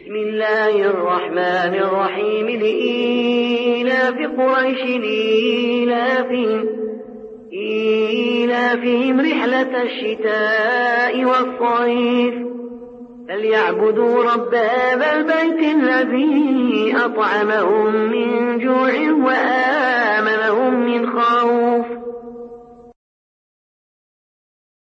بسم الله الرحمن الرحيم لإيلاف قريش إيلافهم رحلة الشتاء والصيف فليعبدوا رب هذا البيت الذي أطعمهم من